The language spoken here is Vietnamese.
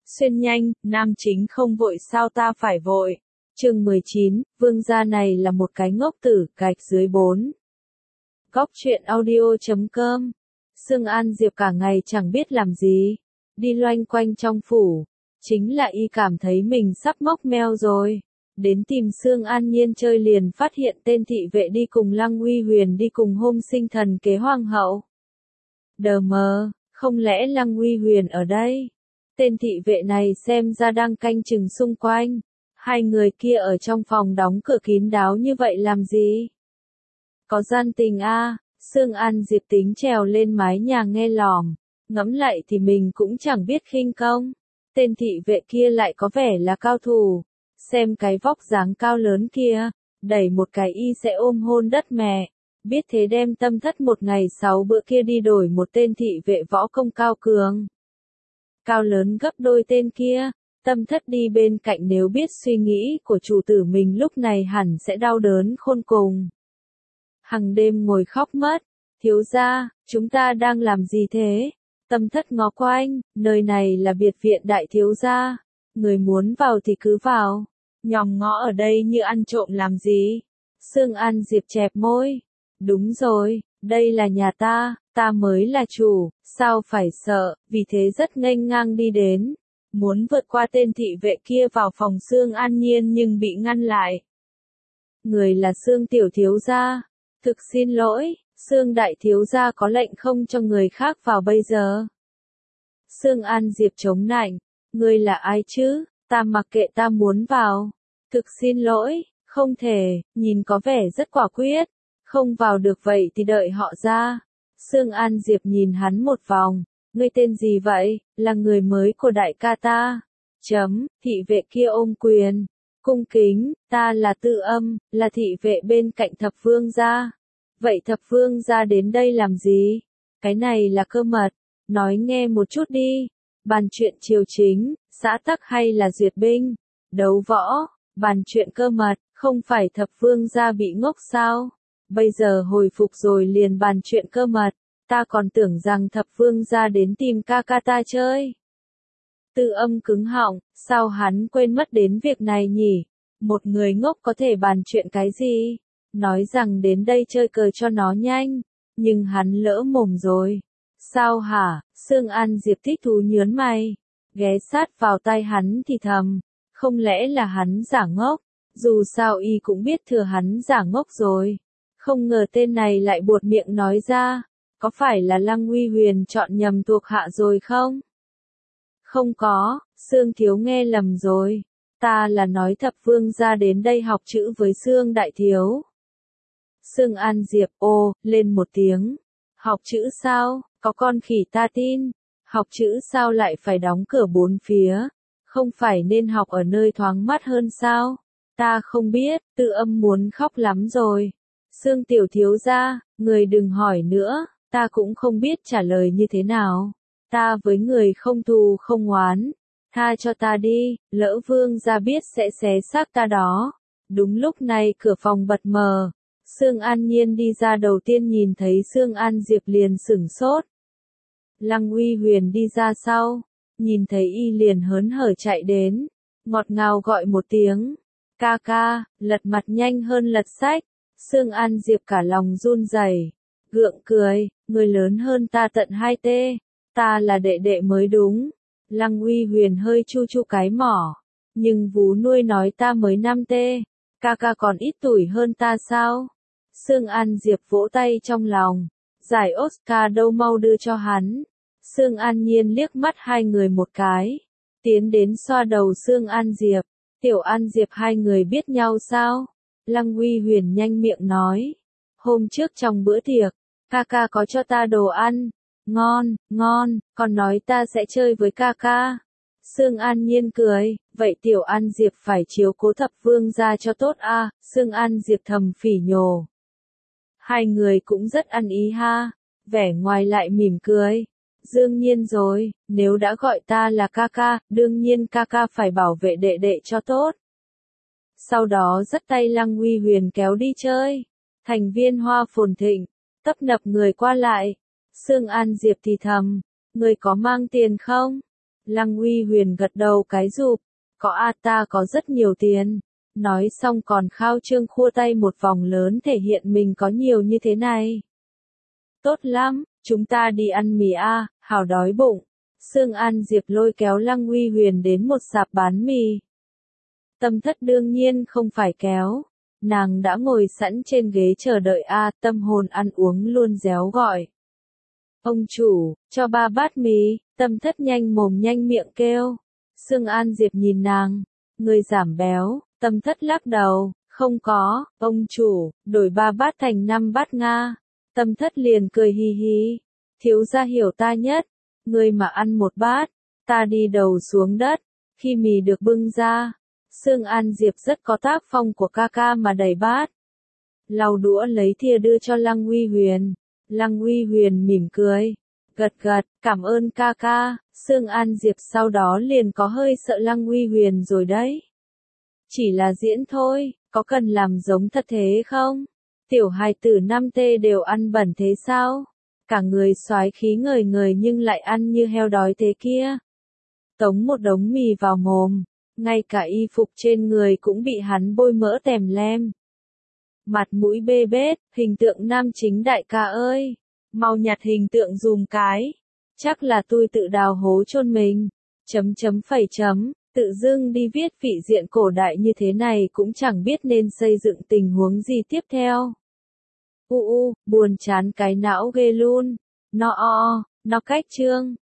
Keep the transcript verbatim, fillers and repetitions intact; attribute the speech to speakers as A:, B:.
A: Xuyên nhanh, nam chính không vội sao ta phải vội. Chương mười chín, vương gia này là một cái ngốc tử, gạch dưới bốn. Góc truyện audio chấm com. Sương An Diệp cả ngày chẳng biết làm gì, đi loanh quanh trong phủ, chính là y cảm thấy mình sắp mốc meo rồi. Đến tìm Sương An Nhiên chơi liền phát hiện tên thị vệ đi cùng Lăng Uy Huyền đi cùng hôm sinh thần kế hoàng hậu. Đờ mờ, không lẽ Lăng Uy Huyền ở đây? Tên thị vệ này xem ra đang canh chừng xung quanh. Hai người kia ở trong phòng đóng cửa kín đáo như vậy làm gì? Có gian tình a? À? Sương An Diệp tính trèo lên mái nhà nghe lỏm, ngẫm lại thì mình cũng chẳng biết khinh công. Tên thị vệ kia lại có vẻ là cao thủ. Xem cái vóc dáng cao lớn kia, đẩy một cái y sẽ ôm hôn đất mẹ. Biết thế đem Tâm Thất một ngày sáu bữa kia đi đổi một tên thị vệ võ công cao cường. Cao lớn gấp đôi tên kia, Tâm Thất đi bên cạnh nếu biết suy nghĩ của chủ tử mình lúc này hẳn sẽ đau đớn khôn cùng. Hằng đêm ngồi khóc mất, thiếu gia, chúng ta đang làm gì thế? Tâm Thất ngó quanh, nơi này là biệt viện đại thiếu gia, người muốn vào thì cứ vào, nhòm ngó ở đây như ăn trộm làm gì? Sương An Diệp chẹp môi, đúng rồi, đây là nhà ta, ta mới là chủ, sao phải sợ, vì thế rất nghênh ngang đi đến, muốn vượt qua tên thị vệ kia vào phòng Sương An Nhiên nhưng bị ngăn lại. Người là Sương tiểu thiếu gia, thực xin lỗi, Sương đại thiếu gia có lệnh không cho người khác vào bây giờ. Sương An Diệp chống nạnh, người là ai chứ, ta mặc kệ ta muốn vào. Thực xin lỗi, không thể, nhìn có vẻ rất quả quyết, không vào được vậy thì đợi họ ra. Sương An Diệp nhìn hắn một vòng, ngươi tên gì vậy, là người mới của đại ca ta. Chấm, thị vệ kia ôm quyền, cung kính, ta là Tự Âm, là thị vệ bên cạnh thập vương gia. Vậy thập vương gia đến đây làm gì? Cái này là cơ mật, nói nghe một chút đi. Bàn chuyện triều chính, xã tắc hay là duyệt binh, đấu võ, bàn chuyện cơ mật, không phải thập vương gia bị ngốc sao? Bây giờ hồi phục rồi liền bàn chuyện cơ mật, ta còn tưởng rằng thập vương gia đến tìm ca ca ta chơi. Tự Âm cứng họng, sao hắn quên mất đến việc này nhỉ? Một người ngốc có thể bàn chuyện cái gì? Nói rằng đến đây chơi cờ cho nó nhanh, nhưng hắn lỡ mồm rồi. Sao hả? Sương An Diệp thích thú nhớn mày, ghé sát vào tai hắn thì thầm, không lẽ là hắn giả ngốc? Dù sao y cũng biết thừa hắn giả ngốc rồi. Không ngờ tên này lại buột miệng nói ra, có phải là Lăng Uy Huyền chọn nhầm thuộc hạ rồi không? Không có, Sương thiếu nghe lầm rồi, ta là nói thập vương gia đến đây học chữ với Sương đại thiếu. Sương An Diệp ô, lên một tiếng, học chữ sao, có con khỉ ta tin, học chữ sao lại phải đóng cửa bốn phía, không phải nên học ở nơi thoáng mát hơn sao? Ta không biết, Tự Âm muốn khóc lắm rồi. Sương tiểu thiếu gia, người đừng hỏi nữa, ta cũng không biết trả lời như thế nào. Ta với người không thù không oán, tha cho ta đi, lỡ vương gia biết sẽ xé xác ta đó. Đúng lúc này cửa phòng bật mờ, Sương An Nhiên đi ra đầu tiên nhìn thấy Sương An Diệp liền sửng sốt. Lăng Uy Huyền đi ra sau, nhìn thấy y liền hớn hở chạy đến, ngọt ngào gọi một tiếng, ca ca, lật mặt nhanh hơn lật sách. Sương An Diệp cả lòng run rẩy, gượng cười, người lớn hơn ta tận hai tê, ta là đệ đệ mới đúng. Lăng Uy Huyền hơi chu chu cái mỏ, nhưng vú nuôi nói ta mới năm tê, ca ca còn ít tuổi hơn ta sao? Sương An Diệp vỗ tay trong lòng, giải Oscar đâu mau đưa cho hắn. Sương An Nhiên liếc mắt hai người một cái, tiến đến xoa đầu Sương An Diệp, tiểu An Diệp hai người biết nhau sao? Lăng Uy Huyền nhanh miệng nói, hôm trước trong bữa tiệc, ca ca có cho ta đồ ăn, ngon, ngon, còn nói ta sẽ chơi với ca ca. Sương An Nhiên cười, vậy tiểu An Diệp phải chiếu cố thập vương gia cho tốt a. À? Sương An Diệp thầm phỉ nhổ. Hai người cũng rất ăn ý ha, vẻ ngoài lại mỉm cười. Đương nhiên rồi, nếu đã gọi ta là ca ca, đương nhiên ca ca phải bảo vệ đệ đệ cho tốt. Sau đó dắt tay Lăng Uy Huyền kéo đi chơi. Thành viên hoa phồn thịnh, tấp nập người qua lại. Sương An Diệp thì thầm, người có mang tiền không? Lăng Uy Huyền gật đầu cái rụp, có a ta có rất nhiều tiền. Nói xong còn khao trương khua tay một vòng lớn thể hiện mình có nhiều như thế này. Tốt lắm, chúng ta đi ăn mì a, hảo đói bụng. Sương An Diệp lôi kéo Lăng Uy Huyền đến một sạp bán mì. Tâm Thất đương nhiên không phải kéo. Nàng đã ngồi sẵn trên ghế chờ đợi a, Tâm Hồn ăn uống luôn réo gọi. Ông chủ, cho ba bát mì. Tâm Thất nhanh mồm nhanh miệng kêu. Sương An Diệp nhìn nàng, người giảm béo. Tâm Thất lắc đầu, không có, ông chủ, đổi ba bát thành năm bát Nga. Tâm Thất liền cười hi hi, thiếu gia hiểu ta nhất, người mà ăn một bát, ta đi đầu xuống đất. Khi mì được bưng ra, Sương An Diệp rất có tác phong của ca ca mà đẩy bát. Lau đũa lấy thìa đưa cho Lăng Uy Huyền. Lăng Uy Huyền mỉm cười, gật gật, cảm ơn ca ca. Sương An Diệp sau đó liền có hơi sợ Lăng Uy Huyền rồi đấy. Chỉ là diễn thôi, có cần làm giống thật thế không? Tiểu hài tử năm tê đều ăn bẩn thế sao? Cả người soái khí ngời ngời nhưng lại ăn như heo đói thế kia. Tống một đống mì vào mồm, ngay cả y phục trên người cũng bị hắn bôi mỡ tèm lem. Mặt mũi bê bết, hình tượng nam chính đại ca ơi, mau nhặt hình tượng dùm cái. Chắc là tôi tự đào hố chôn mình. Chấm chấm phẩy chấm. Tự dưng đi viết vị diện cổ đại như thế này cũng chẳng biết nên xây dựng tình huống gì tiếp theo. U u, buồn chán cái não ghê luôn. No o, nó cách chương.